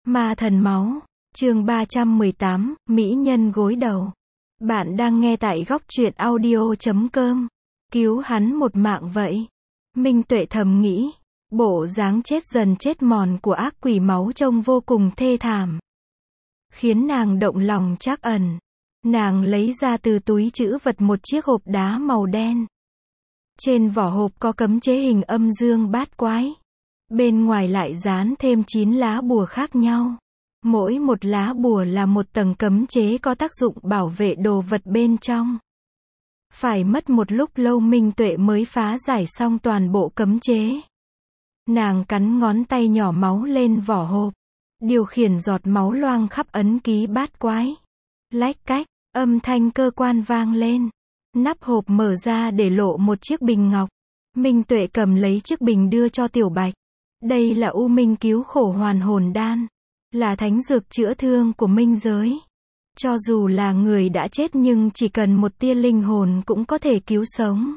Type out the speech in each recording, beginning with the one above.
Ma thần máu, chương 318, Mỹ nhân gối đầu. Bạn đang nghe tại góc truyện audio.com. Cứu hắn một mạng vậy. Minh Tuệ thầm nghĩ, bộ dáng chết dần chết mòn của ác quỷ máu trông vô cùng thê thảm, khiến nàng động lòng trắc ẩn. Nàng lấy ra từ túi trữ vật một chiếc hộp đá màu đen. Trên vỏ hộp có cấm chế hình âm dương bát quái. Bên ngoài lại dán thêm 9 lá bùa khác nhau. Mỗi một lá bùa là một tầng cấm chế có tác dụng bảo vệ đồ vật bên trong. Phải mất một lúc lâu Minh Tuệ mới phá giải xong toàn bộ cấm chế. Nàng cắn ngón tay nhỏ máu lên vỏ hộp, điều khiển giọt máu loang khắp ấn ký bát quái. Lách cách, âm thanh cơ quan vang lên. Nắp hộp mở ra để lộ một chiếc bình ngọc. Minh Tuệ cầm lấy chiếc bình đưa cho Tiểu Bạch. Đây là U Minh cứu khổ hoàn hồn đan, là thánh dược chữa thương của minh giới. Cho dù là người đã chết nhưng chỉ cần một tia linh hồn cũng có thể cứu sống.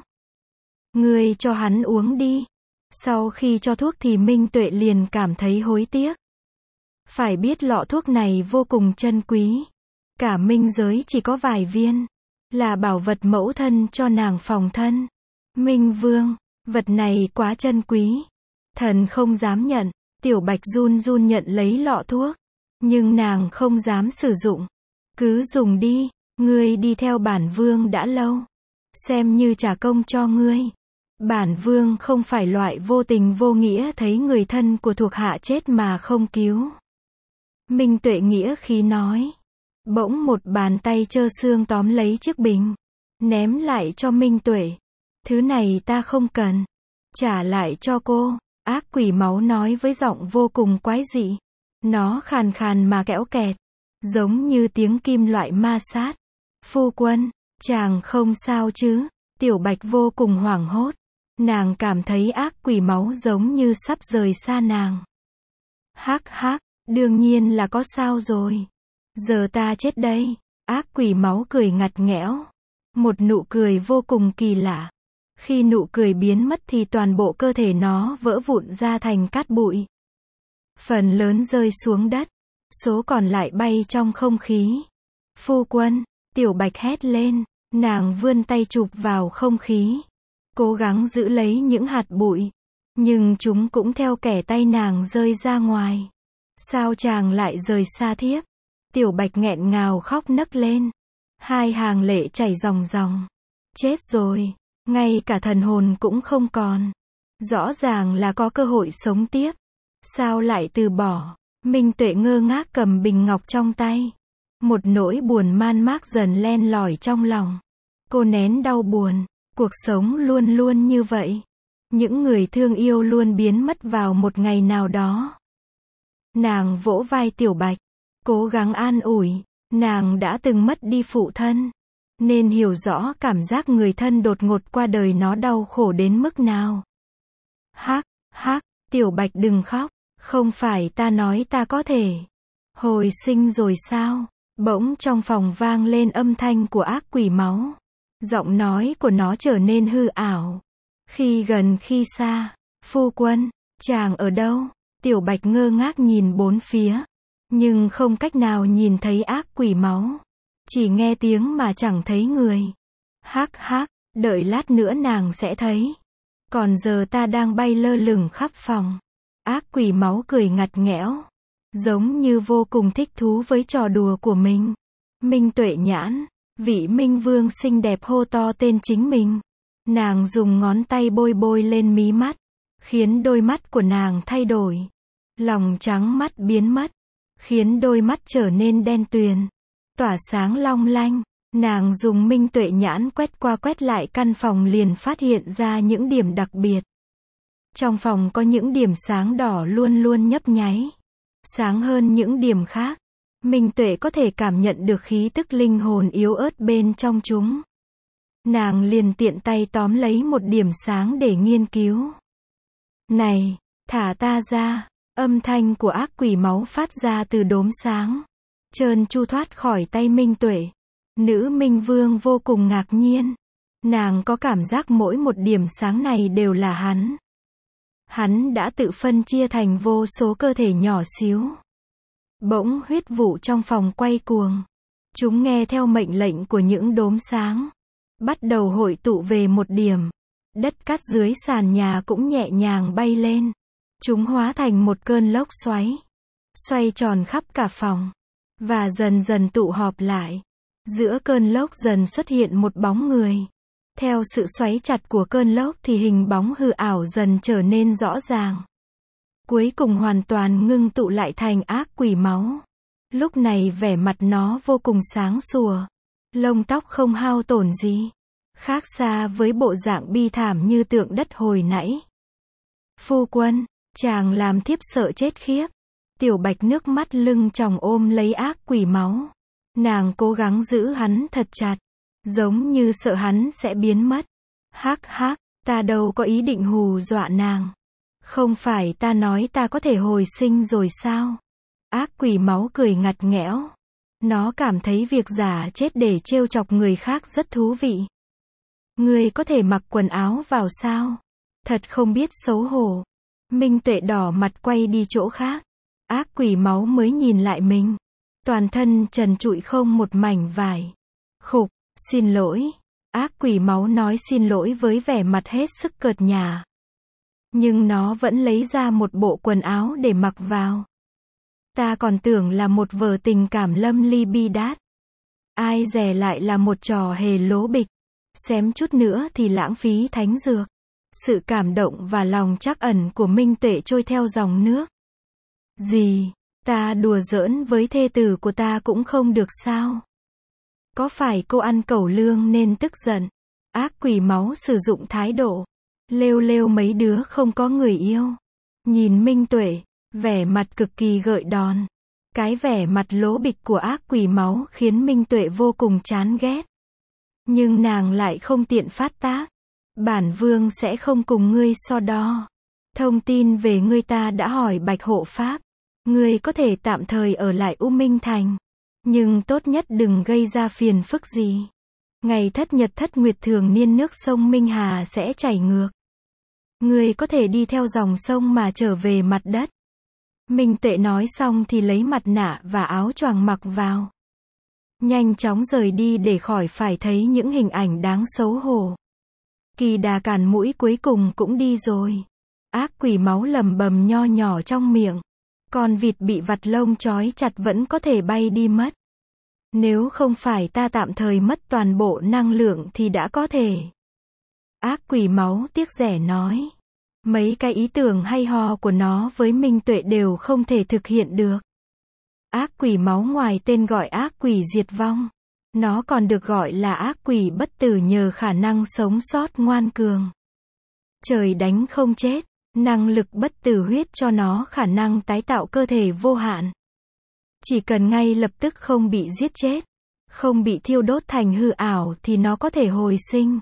Ngươi cho hắn uống đi. Sau khi cho thuốc thì Minh Tuệ liền cảm thấy hối tiếc. Phải biết lọ thuốc này vô cùng chân quý. Cả minh giới chỉ có vài viên. Là bảo vật mẫu thân cho nàng phòng thân. Minh Vương, vật này quá chân quý. Thần không dám nhận. Tiểu Bạch run run nhận lấy lọ thuốc. Nhưng nàng không dám sử dụng. Cứ dùng đi, ngươi đi theo bản vương đã lâu. Xem như trả công cho ngươi. Bản vương không phải loại vô tình vô nghĩa thấy người thân của thuộc hạ chết mà không cứu. Minh Tuệ nghĩa khí nói. Bỗng một bàn tay trơ xương tóm lấy chiếc bình. Ném lại cho Minh Tuệ. Thứ này ta không cần. Trả lại cho cô. Ác quỷ máu nói với giọng vô cùng quái dị. Nó khàn khàn mà kẽo kẹt. Giống như tiếng kim loại ma sát. Phu quân, chàng không sao chứ? Tiểu Bạch vô cùng hoảng hốt. Nàng cảm thấy ác quỷ máu giống như sắp rời xa nàng. Hắc hắc, đương nhiên là có sao rồi. Giờ ta chết đây. Ác quỷ máu cười ngặt nghẽo. Một nụ cười vô cùng kỳ lạ. Khi nụ cười biến mất thì toàn bộ cơ thể nó vỡ vụn ra thành cát bụi. Phần lớn rơi xuống đất. Số còn lại bay trong không khí. Phu quân, Tiểu Bạch hét lên. Nàng vươn tay chụp vào không khí. Cố gắng giữ lấy những hạt bụi. Nhưng chúng cũng theo kẻ tay nàng rơi ra ngoài. Sao chàng lại rời xa thiếp? Tiểu Bạch nghẹn ngào khóc nấc lên. Hai hàng lệ chảy ròng ròng. Chết rồi. Ngay cả thần hồn cũng không còn. Rõ ràng là có cơ hội sống tiếp. Sao lại từ bỏ? Minh Tuệ ngơ ngác cầm bình ngọc trong tay. Một nỗi buồn man mác dần len lỏi trong lòng. Cô nén đau buồn. Cuộc sống luôn luôn như vậy. Những người thương yêu luôn biến mất vào một ngày nào đó. Nàng vỗ vai Tiểu Bạch. Cố gắng an ủi. Nàng đã từng mất đi phụ thân. Nên hiểu rõ cảm giác người thân đột ngột qua đời nó đau khổ đến mức nào. Hắc, hắc, Tiểu Bạch đừng khóc. Không phải ta nói ta có thể hồi sinh rồi sao? Bỗng trong phòng vang lên âm thanh của ác quỷ máu. Giọng nói của nó trở nên hư ảo. Khi gần khi xa. Phu quân, chàng ở đâu? Tiểu Bạch ngơ ngác nhìn bốn phía. Nhưng không cách nào nhìn thấy ác quỷ máu. Chỉ nghe tiếng mà chẳng thấy người. Hắc hắc, đợi lát nữa nàng sẽ thấy. Còn giờ ta đang bay lơ lửng khắp phòng. Ác quỷ máu cười ngặt nghẽo. Giống như vô cùng thích thú với trò đùa của mình. Minh Tuệ nhãn. Vị Minh Vương xinh đẹp hô to tên chính mình. Nàng dùng ngón tay bôi bôi lên mí mắt. Khiến đôi mắt của nàng thay đổi. Lòng trắng mắt biến mất. Khiến đôi mắt trở nên đen tuyền. Tỏa sáng long lanh. Nàng dùng Minh Tuệ nhãn quét qua quét lại căn phòng liền phát hiện ra những điểm đặc biệt. Trong phòng có những điểm sáng đỏ luôn luôn nhấp nháy. Sáng hơn những điểm khác. Minh Tuệ có thể cảm nhận được khí tức linh hồn yếu ớt bên trong chúng. Nàng liền tiện tay tóm lấy một điểm sáng để nghiên cứu. Này, thả ta ra. Âm thanh của ác quỷ máu phát ra từ đốm sáng. Trơn tru thoát khỏi tay Minh Tuệ. Nữ Minh Vương vô cùng ngạc nhiên. Nàng có cảm giác mỗi một điểm sáng này đều là hắn. Hắn đã tự phân chia thành vô số cơ thể nhỏ xíu. Bỗng huyết vụ trong phòng quay cuồng. Chúng nghe theo mệnh lệnh của những đốm sáng. Bắt đầu hội tụ về một điểm. Đất cát dưới sàn nhà cũng nhẹ nhàng bay lên. Chúng hóa thành một cơn lốc xoáy. Xoay tròn khắp cả phòng. Và dần dần tụ họp lại. Giữa cơn lốc dần xuất hiện một bóng người. Theo sự xoáy chặt của cơn lốc thì hình bóng hư ảo dần trở nên rõ ràng. Cuối cùng hoàn toàn ngưng tụ lại thành ác quỷ máu. Lúc này vẻ mặt nó vô cùng sáng sủa. Lông tóc không hao tổn gì. Khác xa với bộ dạng bi thảm như tượng đất hồi nãy. Phu quân, chàng làm thiếp sợ chết khiếp. Tiểu Bạch nước mắt lưng tròng ôm lấy ác quỷ máu. Nàng cố gắng giữ hắn thật chặt. Giống như sợ hắn sẽ biến mất. Hắc hắc, ta đâu có ý định hù dọa nàng. Không phải ta nói ta có thể hồi sinh rồi sao? Ác quỷ máu cười ngặt nghẽo. Nó cảm thấy việc giả chết để trêu chọc người khác rất thú vị. Ngươi có thể mặc quần áo vào sao? Thật không biết xấu hổ. Minh Tuệ đỏ mặt quay đi chỗ khác. Ác quỷ máu mới nhìn lại mình. Toàn thân trần trụi không một mảnh vải. Khục, xin lỗi. Ác quỷ máu nói xin lỗi với vẻ mặt hết sức cợt nhả. Nhưng nó vẫn lấy ra một bộ quần áo để mặc vào. Ta còn tưởng là một vở tình cảm lâm ly bi đát. Ai dè lại là một trò hề lố bịch. Xém chút nữa thì lãng phí thánh dược. Sự cảm động và lòng trắc ẩn của Minh Tuệ trôi theo dòng nước. Gì? Ta đùa giỡn với thê tử của ta cũng không được sao? Có phải cô ăn cẩu lương nên tức giận? Ác quỷ máu sử dụng thái độ. Lêu lêu mấy đứa không có người yêu. Nhìn Minh Tuệ, vẻ mặt cực kỳ gợi đòn. Cái vẻ mặt lố bịch của ác quỷ máu khiến Minh Tuệ vô cùng chán ghét. Nhưng nàng lại không tiện phát tác. Bản vương sẽ không cùng ngươi so đo. Thông tin về ngươi ta đã hỏi Bạch Hộ Pháp. Ngươi có thể tạm thời ở lại U Minh Thành. Nhưng tốt nhất đừng gây ra phiền phức gì. Ngày thất nhật thất nguyệt thường niên nước sông Minh Hà sẽ chảy ngược. Ngươi có thể đi theo dòng sông mà trở về mặt đất. Minh Tuệ nói xong thì lấy mặt nạ và áo choàng mặc vào. Nhanh chóng rời đi để khỏi phải thấy những hình ảnh đáng xấu hổ. Kỳ Đà cản mũi cuối cùng cũng đi rồi. Ác quỷ máu lầm bầm nho nhỏ trong miệng. Con vịt bị vặt lông trói chặt vẫn có thể bay đi mất. Nếu không phải ta tạm thời mất toàn bộ năng lượng thì đã có thể. Ác quỷ máu tiếc rẻ nói. Mấy cái ý tưởng hay ho của nó với Minh Tuệ đều không thể thực hiện được. Ác quỷ máu ngoài tên gọi ác quỷ diệt vong. Nó còn được gọi là ác quỷ bất tử nhờ khả năng sống sót ngoan cường. Trời đánh không chết. Năng lực bất tử huyết cho nó khả năng tái tạo cơ thể vô hạn. Chỉ cần ngay lập tức không bị giết chết, không bị thiêu đốt thành hư ảo thì nó có thể hồi sinh.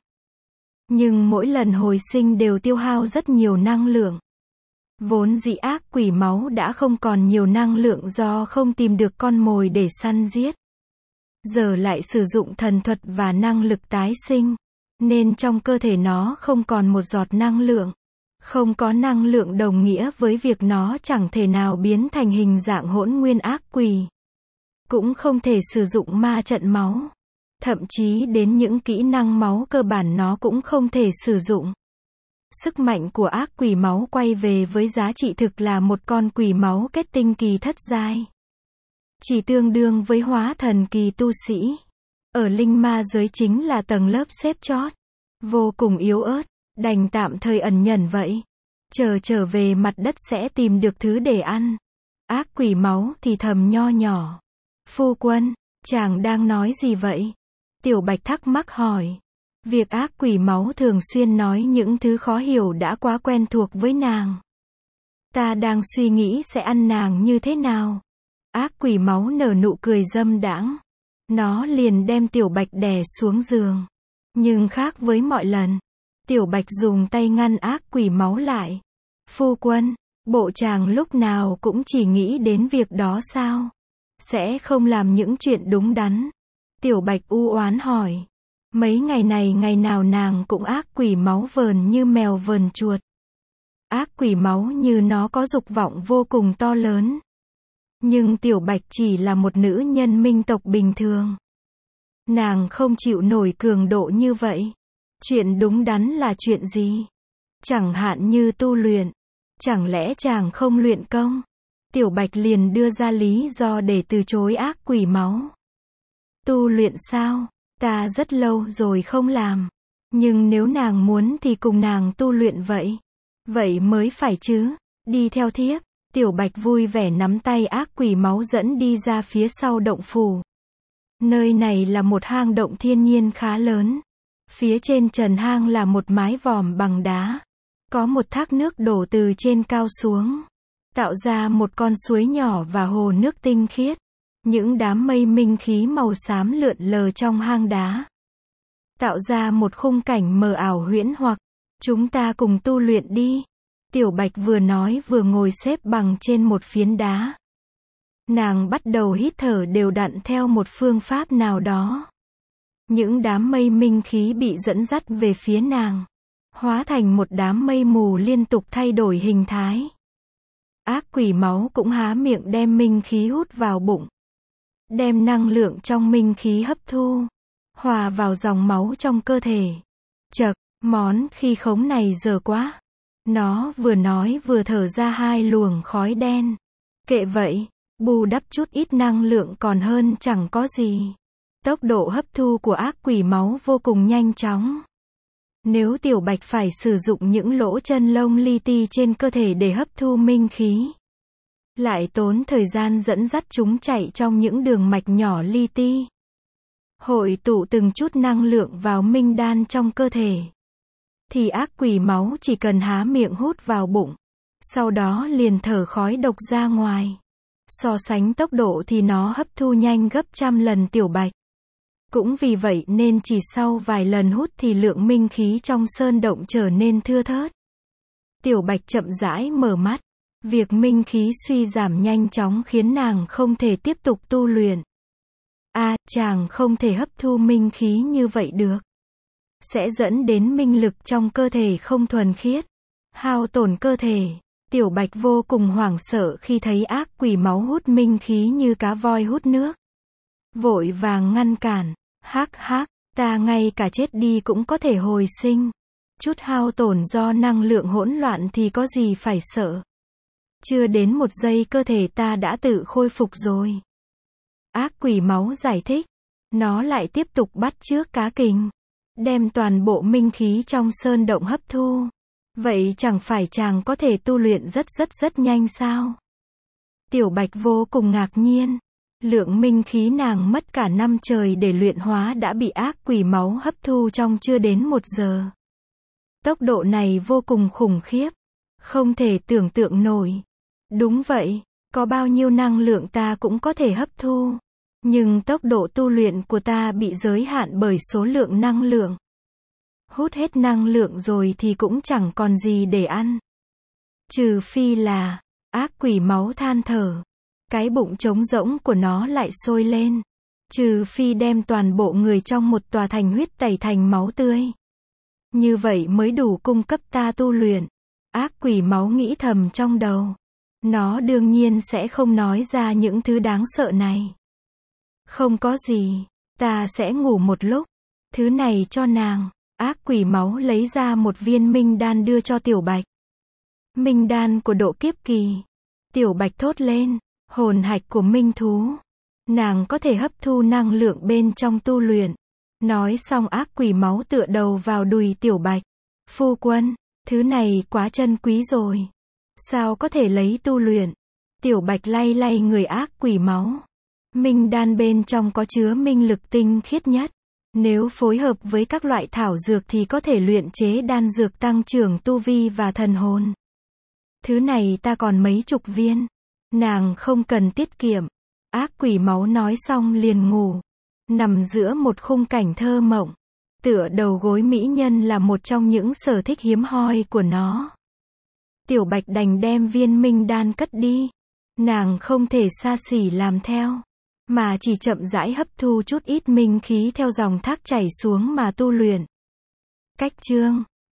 Nhưng mỗi lần hồi sinh đều tiêu hao rất nhiều năng lượng. Vốn dĩ ác quỷ máu đã không còn nhiều năng lượng do không tìm được con mồi để săn giết. Giờ lại sử dụng thần thuật và năng lực tái sinh, nên trong cơ thể nó không còn một giọt năng lượng. Không có năng lượng đồng nghĩa với việc nó chẳng thể nào biến thành hình dạng hỗn nguyên ác quỷ. Cũng không thể sử dụng ma trận máu. Thậm chí đến những kỹ năng máu cơ bản nó cũng không thể sử dụng. Sức mạnh của ác quỷ máu quay về với giá trị thực là một con quỷ máu kết tinh kỳ thất giai. Chỉ tương đương với hóa thần kỳ tu sĩ. Ở linh ma giới chính là tầng lớp xếp chót. Vô cùng yếu ớt. Đành tạm thời ẩn nhẫn vậy. Trở về mặt đất sẽ tìm được thứ để ăn. Ác quỷ máu thì thầm nho nhỏ. Phu quân, chàng đang nói gì vậy? Tiểu Bạch thắc mắc hỏi. Việc ác quỷ máu thường xuyên nói những thứ khó hiểu đã quá quen thuộc với nàng. Ta đang suy nghĩ sẽ ăn nàng như thế nào. Ác quỷ máu nở nụ cười dâm đãng. Nó liền đem Tiểu Bạch đè xuống giường. Nhưng khác với mọi lần. Tiểu Bạch dùng tay ngăn ác quỷ máu lại. Phu quân, bộ chàng lúc nào cũng chỉ nghĩ đến việc đó sao? Sẽ không làm những chuyện đúng đắn. Tiểu Bạch u oán hỏi. Mấy ngày này ngày nào nàng cũng ác quỷ máu vờn như mèo vờn chuột. Ác quỷ máu như nó có dục vọng vô cùng to lớn. Nhưng Tiểu Bạch chỉ là một nữ nhân minh tộc bình thường. Nàng không chịu nổi cường độ như vậy. Chuyện đúng đắn là chuyện gì? Chẳng hạn như tu luyện. Chẳng lẽ chàng không luyện công? Tiểu Bạch liền đưa ra lý do để từ chối ác quỷ máu. Tu luyện sao? Ta rất lâu rồi không làm. Nhưng nếu nàng muốn thì cùng nàng tu luyện vậy. Vậy mới phải chứ. Đi theo thiếp. Tiểu Bạch vui vẻ nắm tay ác quỷ máu dẫn đi ra phía sau động phủ. Nơi này là một hang động thiên nhiên khá lớn. Phía trên trần hang là một mái vòm bằng đá. Có một thác nước đổ từ trên cao xuống, tạo ra một con suối nhỏ và hồ nước tinh khiết. Những đám mây minh khí màu xám lượn lờ trong hang đá, tạo ra một khung cảnh mờ ảo huyễn hoặc. Chúng ta cùng tu luyện đi. Tiểu Bạch vừa nói vừa ngồi xếp bằng trên một phiến đá. Nàng bắt đầu hít thở đều đặn theo một phương pháp nào đó. Những đám mây minh khí bị dẫn dắt về phía nàng, hóa thành một đám mây mù liên tục thay đổi hình thái. Ác quỷ máu cũng há miệng đem minh khí hút vào bụng, đem năng lượng trong minh khí hấp thu, hòa vào dòng máu trong cơ thể. Chậc, món khí khống này dở quá. Nó vừa nói vừa thở ra hai luồng khói đen. Kệ vậy, bù đắp chút ít năng lượng còn hơn chẳng có gì. Tốc độ hấp thu của ác quỷ máu vô cùng nhanh chóng. Nếu Tiểu Bạch phải sử dụng những lỗ chân lông li ti trên cơ thể để hấp thu minh khí, lại tốn thời gian dẫn dắt chúng chạy trong những đường mạch nhỏ li ti, hội tụ từng chút năng lượng vào minh đan trong cơ thể, thì ác quỷ máu chỉ cần há miệng hút vào bụng, sau đó liền thở khói độc ra ngoài. So sánh tốc độ thì nó hấp thu nhanh gấp trăm lần Tiểu Bạch. Cũng vì vậy nên chỉ sau vài lần hút thì lượng minh khí trong sơn động trở nên thưa thớt. Tiểu Bạch chậm rãi mở mắt. Việc minh khí suy giảm nhanh chóng khiến nàng không thể tiếp tục tu luyện. Chàng không thể hấp thu minh khí như vậy được. Sẽ dẫn đến minh lực trong cơ thể không thuần khiết, hao tổn cơ thể. Tiểu Bạch vô cùng hoảng sợ khi thấy ác quỷ máu hút minh khí như cá voi hút nước. Vội vàng ngăn cản. Hắc, ta ngay cả chết đi cũng có thể hồi sinh. Chút hao tổn do năng lượng hỗn loạn thì có gì phải sợ. Chưa đến một giây cơ thể ta đã tự khôi phục rồi. Ác quỷ máu giải thích. Nó lại tiếp tục bắt chước cá kình, đem toàn bộ minh khí trong sơn động hấp thu. Vậy chẳng phải chàng có thể tu luyện rất nhanh sao? Tiểu Bạch vô cùng ngạc nhiên. Lượng minh khí nàng mất cả năm trời để luyện hóa đã bị ác quỷ máu hấp thu trong chưa đến 1 giờ. Tốc độ này vô cùng khủng khiếp. Không thể tưởng tượng nổi. Đúng vậy, có bao nhiêu năng lượng ta cũng có thể hấp thu. Nhưng tốc độ tu luyện của ta bị giới hạn bởi số lượng năng lượng. Hút hết năng lượng rồi thì cũng chẳng còn gì để ăn. Trừ phi là, ác quỷ máu than thở. Cái bụng trống rỗng của nó lại sôi lên. Trừ phi đem toàn bộ người trong một tòa thành huyết tẩy thành máu tươi. Như vậy mới đủ cung cấp ta tu luyện. Ác quỷ máu nghĩ thầm trong đầu. Nó đương nhiên sẽ không nói ra những thứ đáng sợ này. Không có gì, ta sẽ ngủ một lúc. Thứ này cho nàng. Ác quỷ máu lấy ra một viên minh đan đưa cho Tiểu Bạch. Minh đan của độ kiếp kỳ. Tiểu Bạch thốt lên. Hồn hạch của minh thú. Nàng có thể hấp thu năng lượng bên trong tu luyện. Nói xong ác quỷ máu tựa đầu vào đùi Tiểu Bạch. Phu quân, thứ này quá chân quý rồi. Sao có thể lấy tu luyện? Tiểu Bạch lay lay người ác quỷ máu. Minh đan bên trong có chứa minh lực tinh khiết nhất. Nếu phối hợp với các loại thảo dược thì có thể luyện chế đan dược tăng trưởng tu vi và thần hồn. Thứ này ta còn mấy chục viên. Nàng không cần tiết kiệm. Ác quỷ máu nói xong liền ngủ. Nằm giữa một khung cảnh thơ mộng. Tựa đầu gối mỹ nhân là một trong những sở thích hiếm hoi của nó. Tiểu Bạch đành đem viên minh đan cất đi. Nàng không thể xa xỉ làm theo, mà chỉ chậm rãi hấp thu chút ít minh khí theo dòng thác chảy xuống mà tu luyện. Cách chương